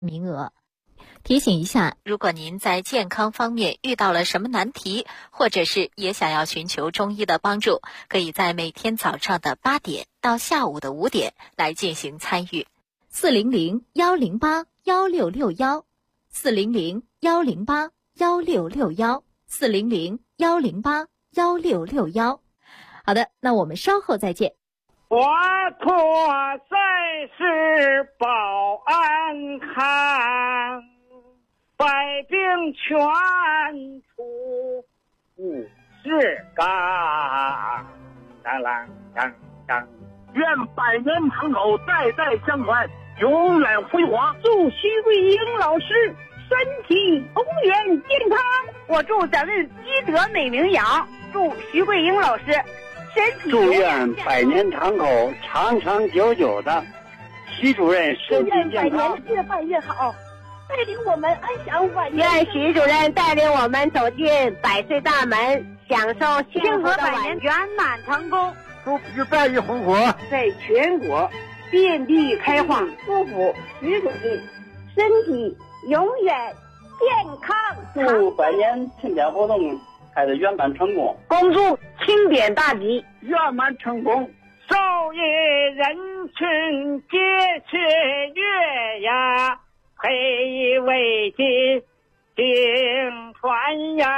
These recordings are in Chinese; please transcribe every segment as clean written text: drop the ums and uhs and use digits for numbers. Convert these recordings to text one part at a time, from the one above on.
名额。提醒一下，如果您在健康方面遇到了什么难题，或者是也想要寻求中医的帮助，可以在每天早上的8点到下午的5点来进行参与。400-108-1661，400-108-1661，400-108-1661。好的，那我们稍后再见。 华佗在世保安康，百病全除五世刚。当啷当当， 愿百年堂口代代相传，永远辉煌。 祝徐桂英老师身体永远健康。我祝咱们积德美名扬，祝徐桂英老师身体祝愿百年堂口长长久久的，徐主任身体健康， 越办越好，带领我们安享晚年。 愿徐主任带领我们走进100岁大门，享受幸福的晚年， 圆满成功。 祝福在于红火， 在全国遍地开花。 祝福徐主任身体永远健康。 祝百年庆典活动开得圆满成功， 恭祝庆典大吉圆满成功。 昼夜人群皆是月呀，黑为金经传呀，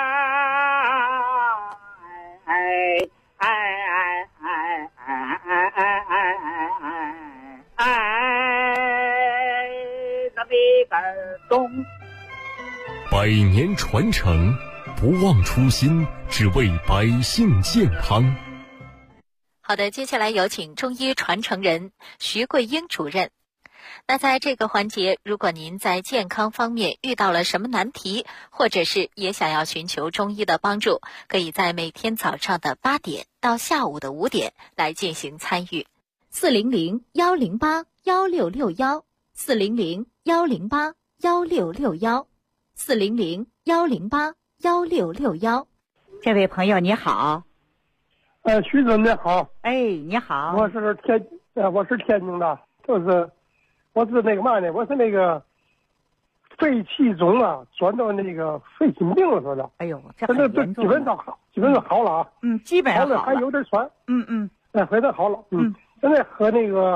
哎哎哎哎哎哎哎哎哎，那笔杆动。 100年传承，不忘初心，只为百姓健康。 好的，接下来有请中医传承人徐桂英主任。那在这个环节，如果您在健康方面遇到了什么难题，或者是也想要寻求中医的帮助，可以在每天早上的8点到下午的5点来进行参与。400-108-1661，400-108-1661，400-108-1661。 这位朋友你好。 徐主任你好。 哎，你好。 我是天津的，我是那个嘛呢？我是那个肺气肿啊，转到那个肺心病了似的。 哎呦，这很严重。 基本上好了啊。 基本上好了。 还有点喘。回头好了。现在喝那个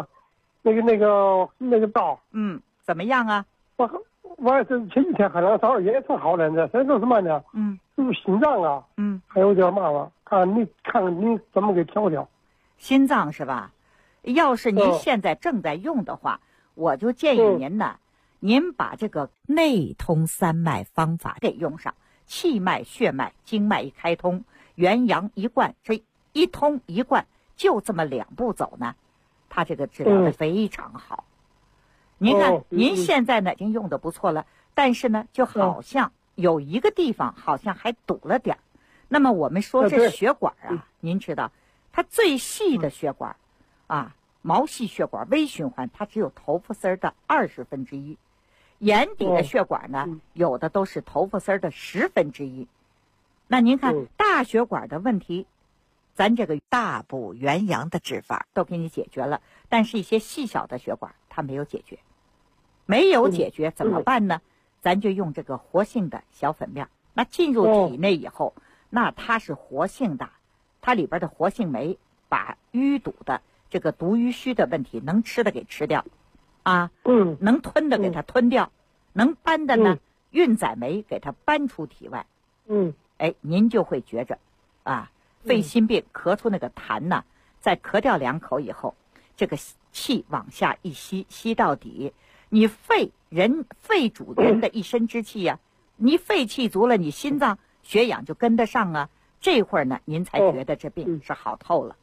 膏。 怎么样啊？ 我这前几天喝2勺也算好了呢。现在是什么呢？就是心脏啊。还有点嘛吧。看看你怎么给调调。 心脏是吧？要是您现在正在用的话，我就建议您呢，您把这个内通3脉方法给用上，气脉、血脉、经脉一开通，元阳一贯，这一通一贯，就这么2步走呢，它这个治疗的非常好。您看，您现在呢已经用的不错了，但是呢，就好像有一个地方好像还堵了点儿。那么我们说这血管啊，您知道，它最细的血管啊，毛细血管微循环，它只有头发丝的1/20，眼底的血管呢，有的都是头发丝的1/10。那您看大血管的问题，咱这个大补元阳的治法都给你解决了，但是一些细小的血管它没有解决，怎么办呢？咱就用这个活性的小粉面，那进入体内以后，那它是活性的，它里边的活性酶把淤堵的这个毒淤虚的问题能吃的给吃掉，能吞的给它吞掉，能搬的呢，运载酶给它搬出体外，您就会觉着肺心病咳出那个痰呢，再咳掉2口以后，这个气往下一吸，吸到底，你肺主人的一身之气呀，你肺气足了，你心脏血氧就跟得上啊，这会儿呢，您才觉得这病是好透了。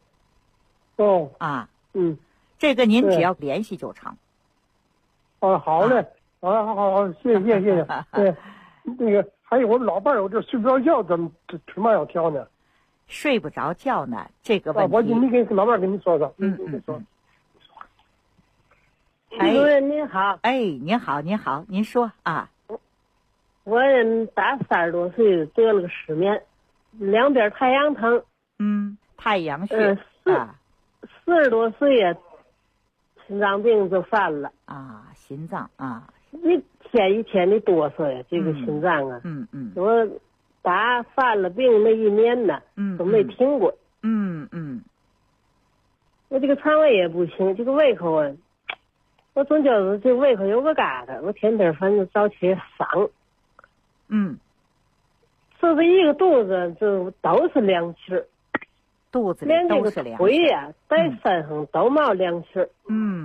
这个您只要联系就成。 好嘞，好，谢谢。对，那个还有我们老伴儿，我这睡不着觉，怎么腿嘛要调呢？ 睡不着觉呢，这个问题。 你给老伴儿跟你说说。你说。 徐主任您好。 您好，您说啊。 我大30多岁得了个失眠，2边太阳疼。 太阳穴 40多岁呀，心脏病就犯了。 心脏你天一天的哆嗦呀，这个心脏啊，我打犯了病那一年呢，都没停过。我这个肠胃也不行，这个胃口啊，我总觉得这胃口有个疙瘩，我天天反正早起伤。就是一个肚子就都是凉气儿， 肚子里连这个都是凉气。 腿呀，在身上都冒凉气儿。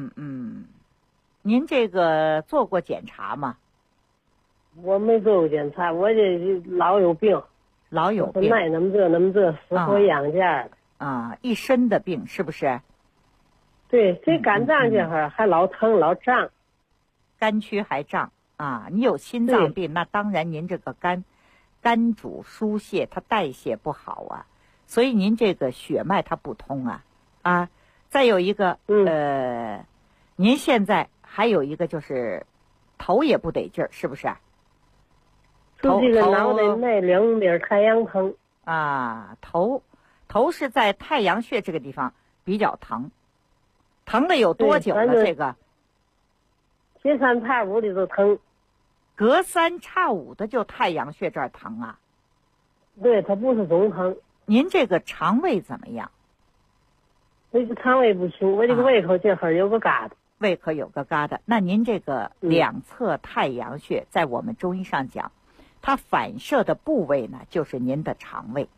您这个做过检查吗？ 我没做过检查，我这老有病， 老有病， 那么这，死活养家的啊，一身的病是不是？ 对，这肝脏这会儿还老疼老胀， 肝区还胀啊！你有心脏病，那当然您这个肝主疏泄，它代谢不好啊，所以您这个血脉它不通啊。再有一个您现在还有一个就是头也不得劲儿，是不是？ 就这个脑袋那两边太阳疼啊，头是在太阳穴这个地方比较疼，疼了有多久了？这个隔三差五的都疼， 隔三差五的就太阳穴这儿疼啊？ 对，它不是总疼。 您这个肠胃怎么样？ 我这个肠胃不行，我这个胃口这会儿有个疙瘩。 胃口有个疙瘩，那您这个两侧太阳穴，在我们中医上讲，它反射的部位呢，就是您的肠胃，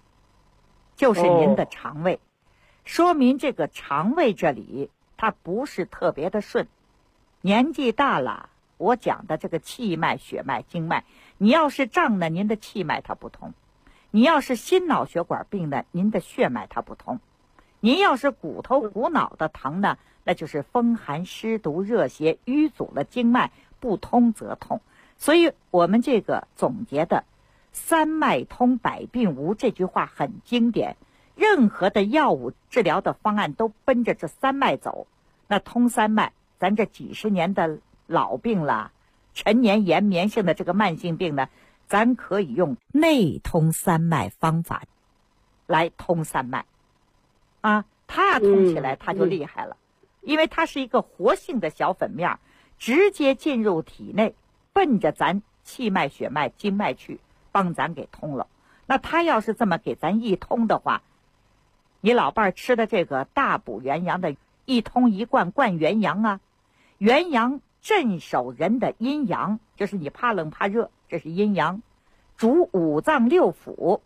说明这个肠胃这里它不是特别的顺。年纪大了，我讲的这个气脉、血脉、经脉，你要是胀呢，您的气脉它不通；你要是心脑血管病呢，您的血脉它不通；您要是骨头骨脑的疼呢，那就是风寒湿毒热邪淤阻了经脉，不通则痛。所以我们这个总结的三脉通百病无这句话很经典，任何的药物治疗的方案都奔着这三脉走。那通三脉，咱这几十年的老病了，陈年延绵性的这个慢性病呢，咱可以用内通三脉方法来通三脉它通起来它就厉害了，因为它是一个活性的小粉面，直接进入体内，奔着咱气脉血脉经脉去，帮咱给通了。那它要是这么给咱一通的话，你老伴儿吃的这个大补元阳的一通一贯贯元阳啊，元阳镇守人的阴阳，就是你怕冷怕热，这是阴阳，主五脏六腑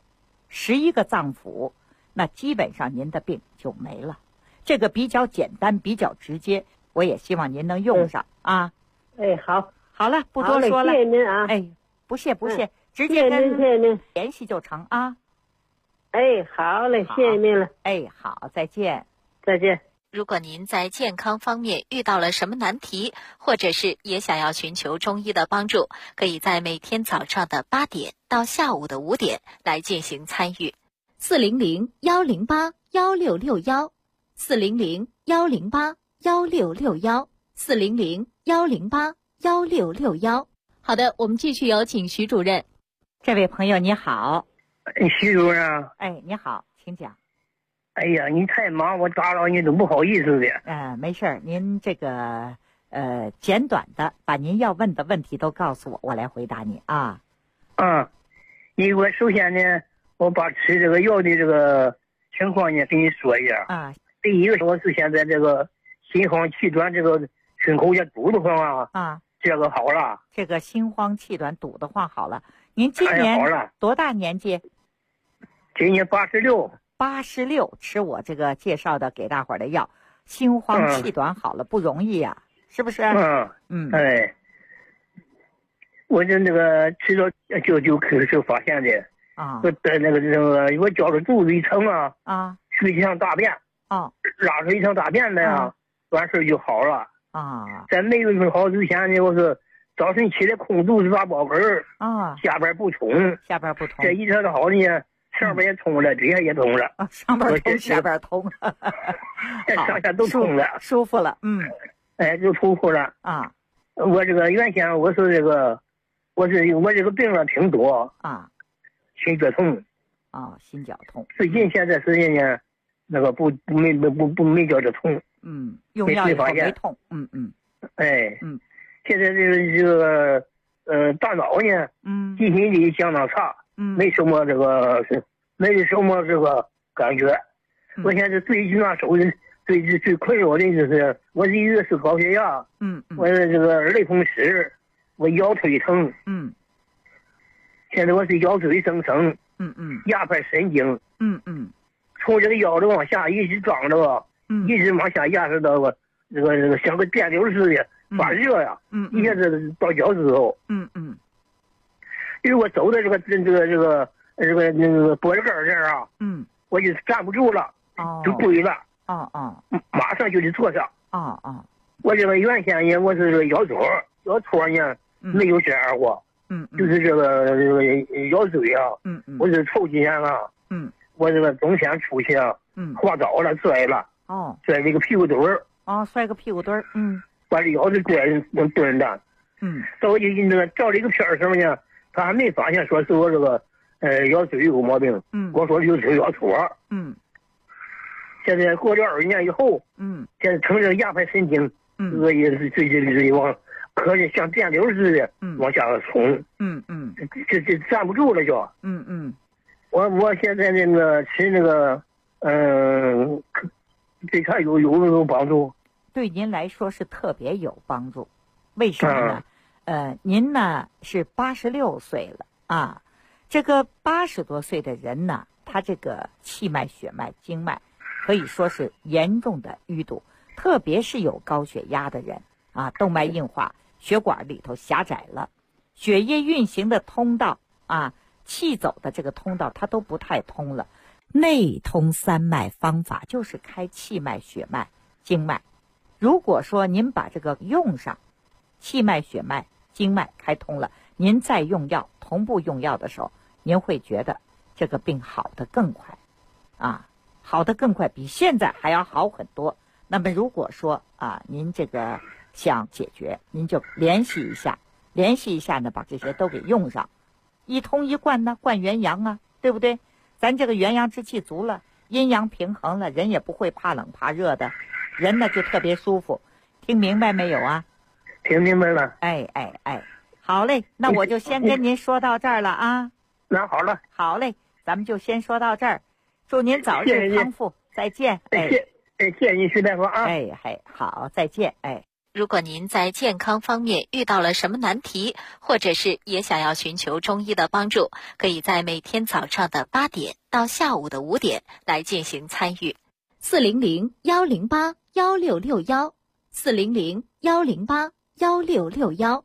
11个脏腑，那基本上您的病就没了。这个比较简单，比较直接，我也希望您能用上啊。好了，不多说了。 谢谢您啊。 不谢，直接跟您联系就成啊。 好嘞，谢谢您了。 好，再见。 再见。 如果您在健康方面遇到了什么难题，或者是也想要寻求中医的帮助，可以在每天早上的8点到下午的5点来进行参与。400-108-1661，400-108-1661，400-108-1661。好的，我们继续有请徐主任。 这位朋友你好。 徐主任。 你好，请讲。 哎呀，你太忙，我打扰你都不好意思的。 没事儿，您这个简短的把您要问的问题都告诉我，我来回答你啊。 因为我首先呢，我把吃这个药的这个情况呢跟你说一下。第一个，我是现在这个心慌气短，这个胸口也堵得慌这个好了。 这个心慌气短堵得慌好了。您今年多大年纪？ 今年86。 86，吃我这个介绍的给大伙儿的药，心慌气短好了，不容易呀，是不是？ 我就那个吃着就开始发现的我的那个我觉着肚子一疼水像大便拉出一趟大便的完事就好了在没有好之前呢，我是早晨起来空肚子拉饱嗝下边不通，这一天好呢。上边也通了，底下也通了上边通，下边通了上下都通了， 舒服了。 就舒服了我这个原先我是这个，我这个病了挺多心绞痛心绞痛。 最近现在时间呢，那个没觉着痛用药以后没痛现在这个大脑呢，记忆力相当差，没什么这个感觉。我现在最近啊，最困扰的就是我一个是高血压，我这个类风湿，我腰腿疼，现在我是腰椎增生，压迫神经，从这个腰子往下一直长着吧，一直往下压着到这个像个电流似的发热呀，一下子到脚趾头，因为我走的这个脖子根这儿啊，我就站不住了，就跪了，马上就得坐上，我这个原先呢，我是这个腰托呢没有这样过，就是这个腰椎啊，我是头几年了，我这个冬天出去啊，滑倒了摔了，摔了一个屁股墩儿， 摔个屁股墩儿， 把这腰子蹲的，到我就那个照了一个片儿什么呢，他还没发现说是我这个腰椎有毛病，光说就是腰托，现在过了2年以后，现在成这压迫神经，也是最往可是像电流似的往下冲，这站不住了就，我现在那个吃那个对他有帮助， 对您来说是特别有帮助，为什么呢？您呢是86岁了啊，这个80多岁的人呢，他这个气脉、血脉、经脉可以说是严重的淤堵，特别是有高血压的人啊，动脉硬化，血管里头狭窄了，血液运行的通道啊，气走的这个通道它都不太通了。内通三脉方法就是开气脉、血脉、经脉。如果说您把这个用上，气脉、血脉、经脉开通了，您再用药，同步用药的时候，您会觉得这个病好得更快啊，好得更快，比现在还要好很多。那么如果说啊，您这个想解决，您就联系一下呢，把这些都给用上，一通一贯呢，贯元阳啊，对不对？咱这个元阳之气足了，阴阳平衡了，人也不会怕冷怕热的，人呢就特别舒服。听明白没有啊？ 听明白了。 哎，好嘞，那我就先跟您说到这儿了啊。 那好了。 好嘞，咱们就先说到这儿，祝您早日康复，再见。 谢谢您，徐大夫啊。 好，再见。 如果您在健康方面遇到了什么难题，或者是也想要寻求中医的帮助，可以在每天早上的8点到下午的5点来进行参与。400-108-1661 400-108-1661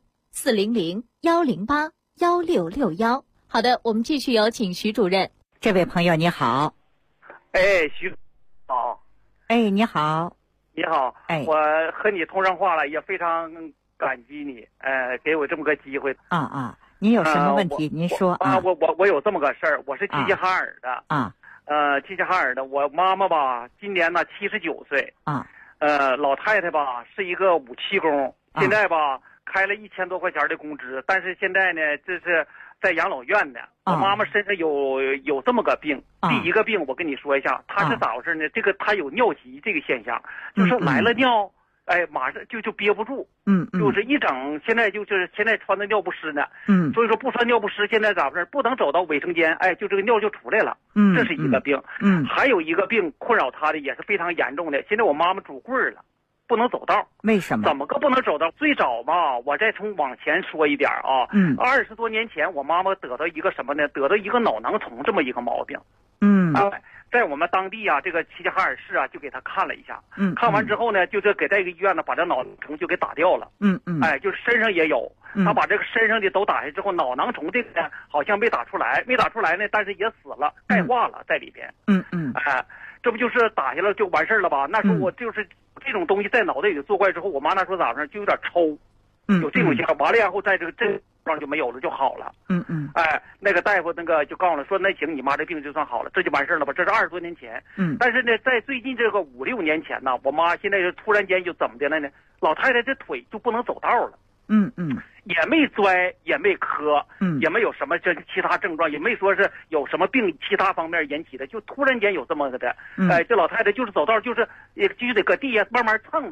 400-108-1661。好的，我们继续有请徐主任。 这位朋友你好。 徐好。 你好。 你好，我和你通上话了，也非常感激你，给我这么个机会。 您有什么问题？您说啊。 我有这么个事儿，我是齐齐哈尔的齐齐哈尔的，我妈妈吧，今年呢79岁老太太吧是一个武器工，现在吧开了1000多块钱的工资，但是现在呢这是在养老院的。我妈妈身上有这么个病，第一个病我跟你说一下，她是咋回事呢？这个她有尿急这个现象，就是来了尿，马上就憋不住，就是一整，现在穿的尿不湿呢，所以说不穿尿不湿，现在咋回事？不能走到卫生间，就这个尿就出来了，这是一个病，还有一个病困扰她的也是非常严重的，现在我妈妈拄棍儿了。不能走道， 为什么？ 怎么个不能走道？最早嘛，我再从往前说一点啊，20多年前，我妈妈得到一个什么呢？得到一个脑囊虫这么一个毛病，在我们当地啊，这个齐齐哈尔市啊，就给她看了一下，看完之后呢，就是给这个医院呢，把这脑囊虫就给打掉了，就是身上也有，他把这个身上的都打下之后，脑囊虫这个呢，好像没打出来呢，但是也死了，钙化了在里边，这不就是打下来就完事儿了吧？那时候我就是这种东西在脑袋里作怪之后，我妈那时候咋回事？就有点抽，有这种情况。完了以后，在这上就没有了，就好了。那个大夫就告诉我说，那行，你妈这病就算好了，这就完事儿了吧？这是20多年前。但是呢，在最近这个5、6年前呢，我妈现在就突然间就怎么的了呢？老太太这腿就不能走道了。也没摔，也没磕，也没有什么这其他症状，也没说是有什么病其他方面引起的，就突然间有这么个的，这老太太就是走道，就是也必须得搁地下慢慢蹭吧，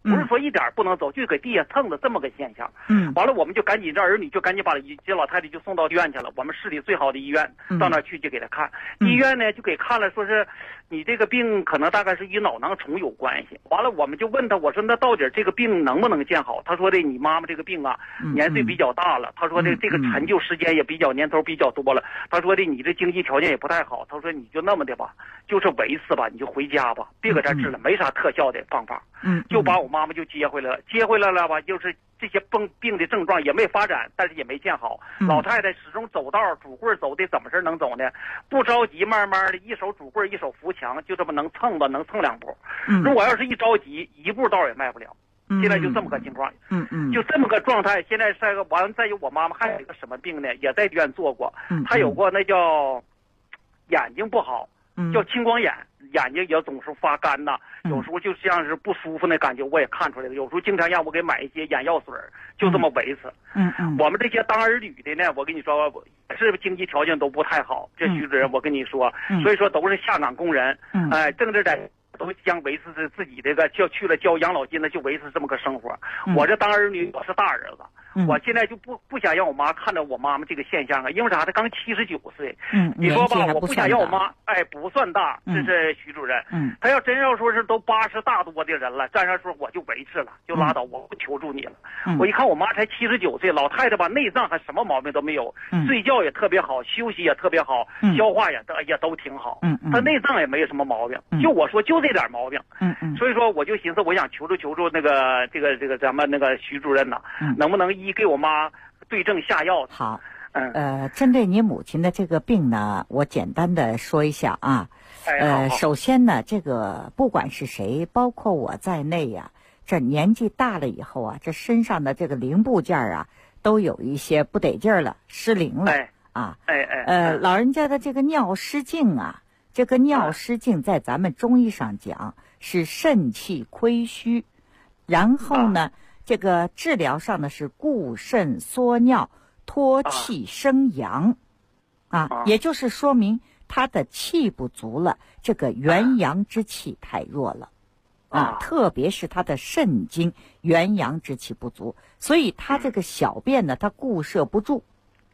不是说一点不能走，就给地下蹭的这么个现象。完了我们就赶紧，这儿女就赶紧把这老太太就送到医院去了，我们市里最好的医院，到那儿去就给她看。医院呢就给看了，说是你这个病可能大概是与脑囊虫有关系。完了我们就问他，我说那到底这个病能不能见好？他说的你妈妈这个病啊，年岁比较大了，他说的这个陈旧时间也比较年头比较多了，他说的你这经济条件也不太好，他说你就那么的吧，就是维持吧，你就回家吧，别搁这治了，没啥特效的方法。就把我妈妈就接回来了，接回来了吧，就是这些病的症状也没发展，但是也没见好。老太太始终走道拄棍走的，怎么事能走呢？不着急，慢慢的，一手拄棍一手扶墙，就这么能蹭吧，能蹭2步。如果要是一着急，1步道也迈不了。现在就这么个情况，就这么个状态。现在完了，再有我妈妈还有一个什么病呢？也在医院做过，她有过那叫眼睛不好，叫青光眼。眼睛也总是发干呐，有时候就像是不舒服那感觉，我也看出来了。有时候经常让我给买一些眼药水，就这么维持。我们这些当儿女的呢，我跟你说，也是经济条件都不太好。这徐主任，我跟你说，所以说都是下岗工人，政治在都将维持着自己这个去了交养老金的，就维持这么个生活。我这当儿女，我是大儿子。我现在就不想让我妈看到我妈妈这个现象啊，因为啥？她刚79岁。你说吧，我不想让我妈，不算大，这是徐主任。她要真说是都80大多的人了，这样说我就维持了，就拉倒，我不求助你了。我一看我妈才79岁，老太太吧，内脏还什么毛病都没有，睡觉也特别好，休息也特别好，消化也都挺好。她内脏也没有什么毛病，就我说就这点毛病。所以说我就寻思，我想求助那个这个咱们那个徐主任呐，能不能给我妈对症下药？ 好，针对你母亲的这个病呢，我简单的说一下啊。首先呢，这个不管是谁，包括我在内呀，这年纪大了以后啊，这身上的这个零部件啊，都有一些不得劲儿了，失灵了啊。老人家的这个尿失禁啊，这个尿失禁在咱们中医上讲是肾气亏虚，然后呢。这个治疗上呢是固肾缩尿脱气生阳也就是说明他的气不足了，这个元阳之气太弱了特别是他的肾经元阳之气不足，所以他这个小便呢他固摄不住，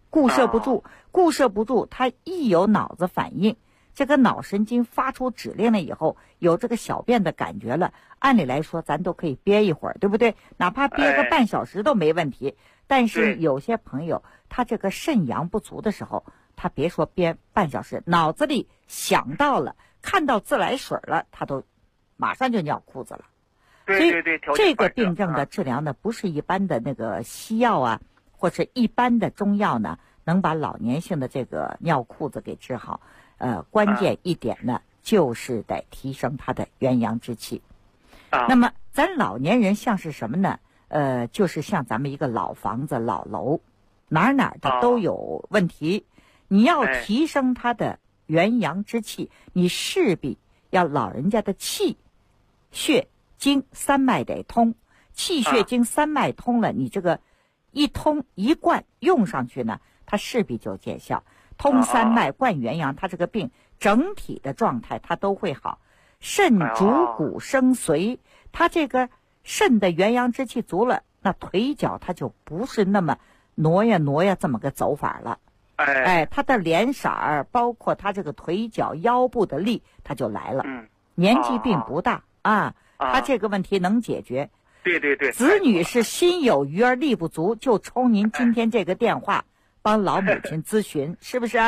他一有脑子反应，这个脑神经发出指令了以后，有这个小便的感觉了，按理来说咱都可以憋一会儿，对不对？哪怕憋个半小时都没问题。但是有些朋友他这个肾阳不足的时候，他别说憋半小时，脑子里想到了看到自来水了，他都马上就尿裤子了。 对， 这个病症的治疗呢，不是一般的那个西药啊，或者一般的中药呢能把老年性的这个尿裤子给治好。关键一点呢，就是得提升他的元阳之气。那么咱老年人像是什么呢？就是像咱们一个老房子、老楼，哪的都有问题。你要提升他的元阳之气，你势必要老人家的气、血、经三脉得通。气、血、经三脉通了，你这个一通一贯用上去呢，它势必就见效。通三脉贯元阳，他这个病整体的状态他都会好。肾主骨生髓，他这个肾的元阳之气足了，那腿脚他就不是那么挪呀这么个走法了。他的脸色儿，包括他这个腿脚腰部的力，他就来了。年纪并不大他这个问题能解决。 对。 子女是心有余而力不足，就冲您今天这个电话。帮老母亲咨询是不是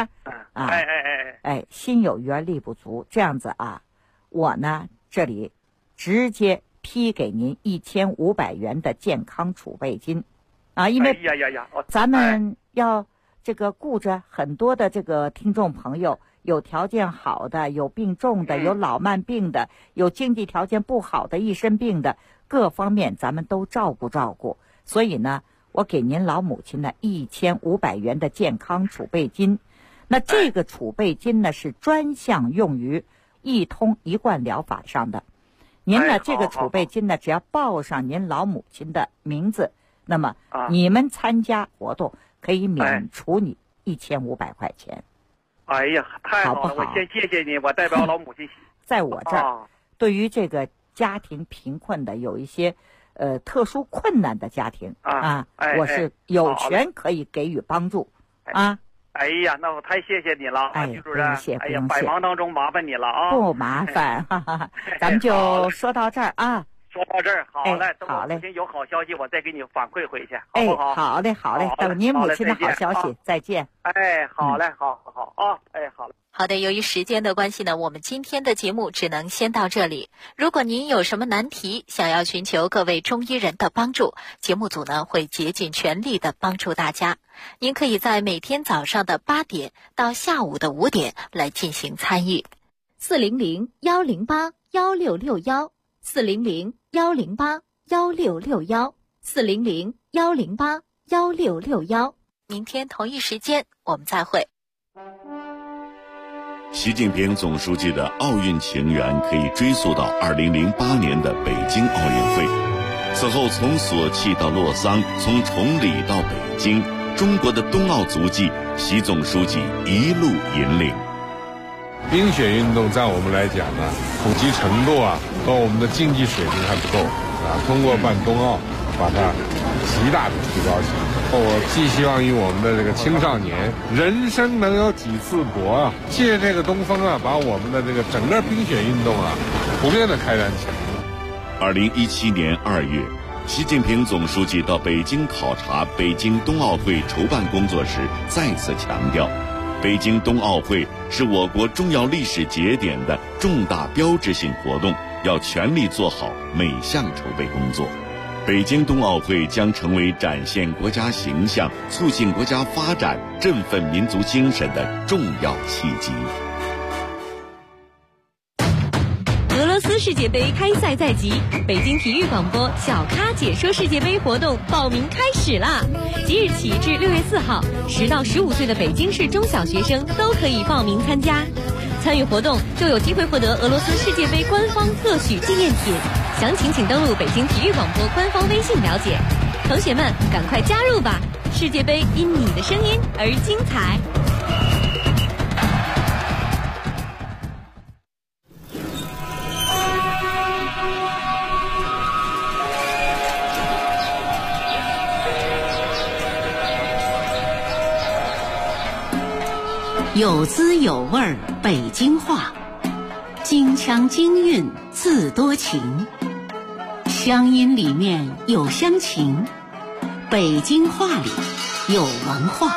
心有余而力不足，这样子我呢这里直接批给您1500元的健康储备金因为咱们要这个顾着很多的这个听众朋友，有条件好的，有病重的，有老慢病的，有经济条件不好的，一身病的，各方面咱们都照顾，所以呢我给您老母亲呢1500元的健康储备金。那这个储备金呢是专项用于一通一贯疗法上的。您呢这个储备金呢只要报上您老母亲的名字，那么你们参加活动可以免除你1500块钱。 太好了，我先谢谢你，我代表老母亲在我这儿对于这个家庭贫困的，有一些特殊困难的家庭我是有权可以给予帮助啊。 哎呀，那我太谢谢你了，徐主任。 哎呀， 百忙当中麻烦你了啊。 不麻烦，哈哈，咱们就说到这儿啊。 说到这儿，好嘞， 好嘞。 等我母亲有好消息，我再给你反馈回去，好不好？ 好嘞，好嘞。等您母亲的好消息，再见。 好嘞，好啊，好了。 好的，由于时间的关系呢，我们今天的节目只能先到这里。如果您有什么难题，想要寻求各位中医人的帮助，节目组呢会竭尽全力的帮助大家。您可以在每天早上的8点到下午的5点来进行参与。400-108-1661，400-108-1661，400-108-1661。明天同一时间我们再会。 习近平总书记的奥运情缘可以追溯到2008年的北京奥运会。此后从索契到洛桑，从崇礼到北京，中国的冬奥足迹，习总书记一路引领。 冰雪运动在我们来讲呢，普及程度和我们的经济水平还不够通过办冬奥，把它极大的提高起来。我寄希望于我们的这个青少年，人生能有几次搏借这个东风把我们的这个整个冰雪运动普遍的开展起来。 2017年2月，习近平总书记到北京考察北京冬奥会筹办工作时，再次强调，北京冬奥会是我国重要历史节点的重大标志性活动，要全力做好每项筹备工作。北京冬奥会将成为展现国家形象、促进国家发展、振奋民族精神的重要契机。 俄罗斯世界杯开赛在即，北京体育广播小咖解说世界杯活动报名开始啦！即日起至6月4号，10到15岁的北京市中小学生都可以报名参加。参与活动就有机会获得俄罗斯世界杯官方特许纪念品，详情请登录北京体育广播官方微信了解。同学们，赶快加入吧！世界杯因你的声音而精彩。 有滋有味北京话，京腔京韵字多情，乡音里面有乡情，北京话里有文化。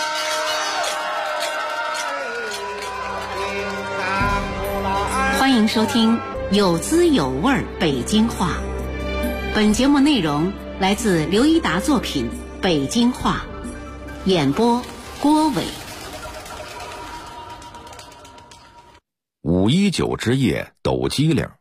欢迎收听有滋有味北京话。本节目内容来自刘一达作品《北京话》，演播郭伟。 519之夜抖机灵。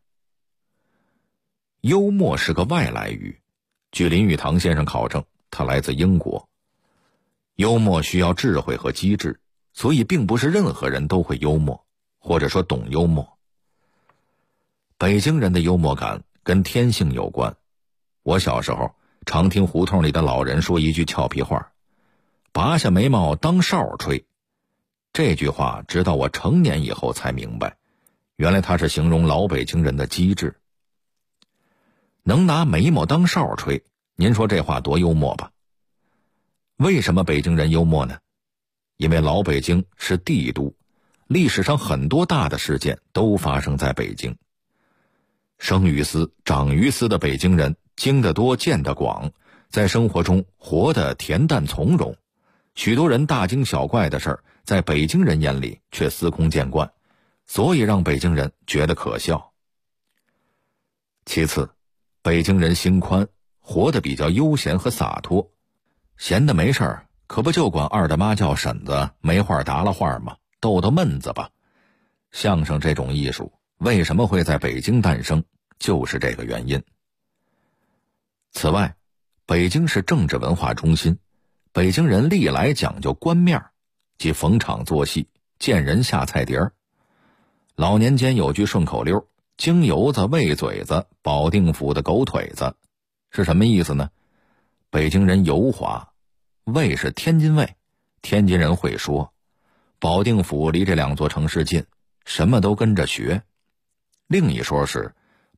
幽默是个外来语，据林语堂先生考证，他来自英国。幽默需要智慧和机智，所以并不是任何人都会幽默，或者说懂幽默。北京人的幽默感跟天性有关。我小时候常听胡同里的老人说一句俏皮话，拔下眉毛当哨吹。这句话直到我成年以后才明白，原来他是形容老北京人的机智。能拿眉毛当哨吹，您说这话多幽默吧？为什么北京人幽默呢？因为老北京是帝都，历史上很多大的事件都发生在北京。生于斯长于斯的北京人经得多见得广，在生活中活得恬淡从容，许多人大惊小怪的事儿在北京人眼里却司空见惯，所以让北京人觉得可笑。其次，北京人心宽，活得比较悠闲和洒脱，闲得没事儿可不就管二大妈叫婶子，没话搭了话吗？逗逗闷子吧。相声这种艺术为什么会在北京诞生，就是这个原因。此外，北京是政治文化中心，北京人历来讲究官面，即逢场作戏，见人下菜碟儿。老年间有句顺口溜，京油子喂嘴子，保定府的狗腿子，是什么意思呢？北京人油滑，卫是天津卫，天津人会说，保定府离这两座城市近，什么都跟着学。另一说是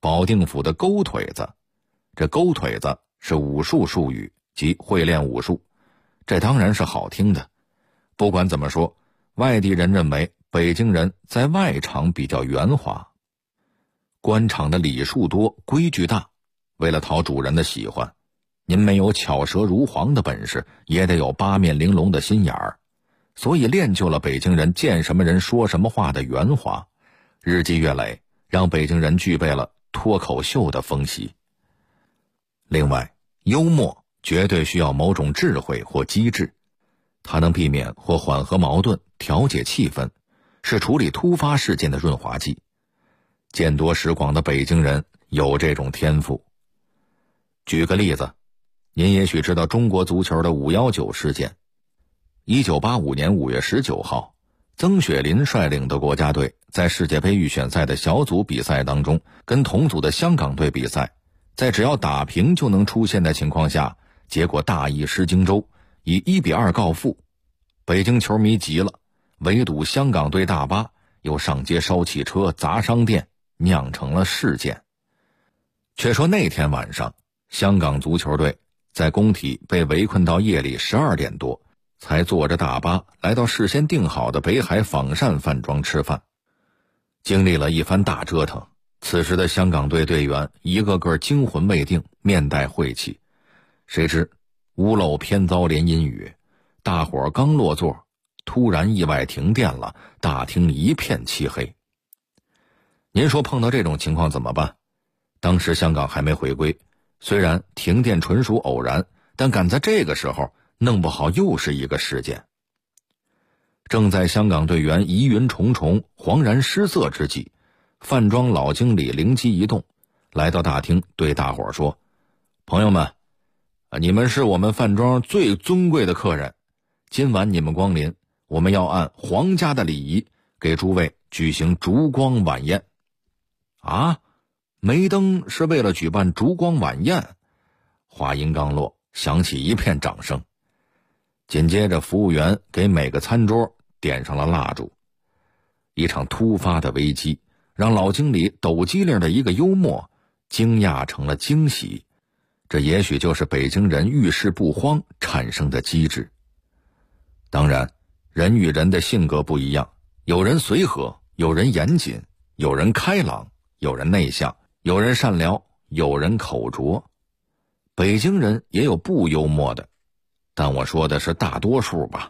保定府的勾腿子。这勾腿子是武术术语，即会练武术，这当然是好听的。不管怎么说，外地人认为北京人在外场比较圆滑。官场的礼数多，规矩大，为了讨主人的喜欢，您没有巧舌如簧的本事，也得有八面玲珑的心眼儿，所以练就了北京人见什么人说什么话的圆滑。日积月累，让北京人具备了脱口秀的风习。另外，幽默绝对需要某种智慧或机智，它能避免或缓和矛盾，调节气氛，是处理突发事件的润滑剂。见多识广的北京人有这种天赋。举个例子，您也许知道中国足球的519事件。1985年5月19号，曾雪林率领的国家队在世界杯预选赛的小组比赛当中，跟同组的香港队比赛，在只要打平就能出线的情况下，结果大意失荆州，以1-2告负。北京球迷急了，围堵香港队大巴，又上街烧汽车、砸商店，酿成了事件。却说那天晚上，香港足球队在工体被围困到夜里12点多，才坐着大巴来到事先订好的北海仿膳饭庄吃饭。经历了一番大折腾，此时的香港队队员一个个惊魂未定，面带晦气。谁知屋漏偏遭连阴雨，大伙刚落座，突然意外停电了，大厅一片漆黑。您说碰到这种情况怎么办？当时香港还没回归，虽然停电纯属偶然，但赶在这个时候弄不好又是一个事件。正在香港队员疑云重重、惶然失色之际，饭庄老经理灵机一动，来到大厅对大伙说：朋友们，你们是我们饭庄最尊贵的客人，今晚你们光临，我们要按皇家的礼仪给诸位举行烛光晚宴。啊，梅登是为了举办烛光晚宴？话音刚落，响起一片掌声。紧接着服务员给每个餐桌点上了蜡烛。一场突发的危机让老经理抖机灵的一个幽默惊讶成了惊喜，这也许就是北京人遇事不慌产生的机智。当然，人与人的性格不一样，有人随和，有人严谨，有人开朗，有人内向，有人善良，有人口拙。北京人也有不幽默的，但我说的是大多数吧。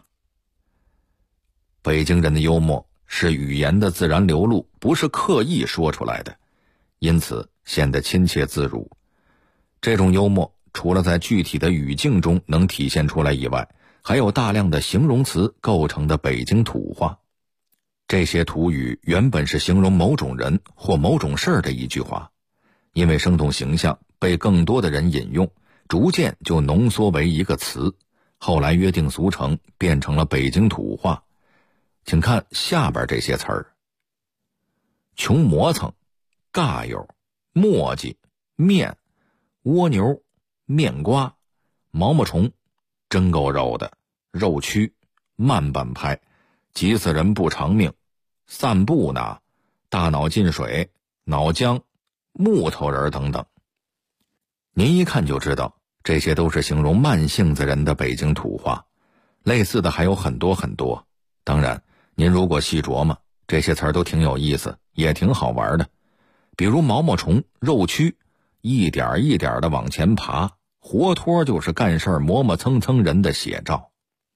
北京人的幽默是语言的自然流露，不是刻意说出来的，因此显得亲切自如。这种幽默除了在具体的语境中能体现出来以外，还有大量的形容词构成的北京土话。这些土语原本是形容某种人或某种事儿的一句话，因为生动形象，被更多的人引用，逐渐就浓缩为一个词，后来约定俗成，变成了北京土话。请看下边这些词儿：穷磨蹭、尬友、磨叽、面、蜗牛、面瓜、毛毛虫、真够肉的、肉蛆、慢半拍、急死人不偿命、散步呢、大脑进水、脑浆、木头人等等。您一看就知道，这些都是形容慢性子人的北京土话，类似的还有很多很多。当然，您如果细琢磨，这些词儿都挺有意思，也挺好玩的。比如毛毛虫、肉蛆，一点一点的往前爬，活脱就是干事磨磨蹭蹭人的写照。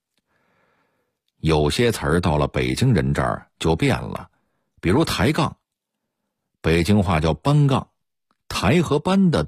有些词儿到了北京人这儿就变了，比如抬杠，北京话叫搬杠，抬和搬的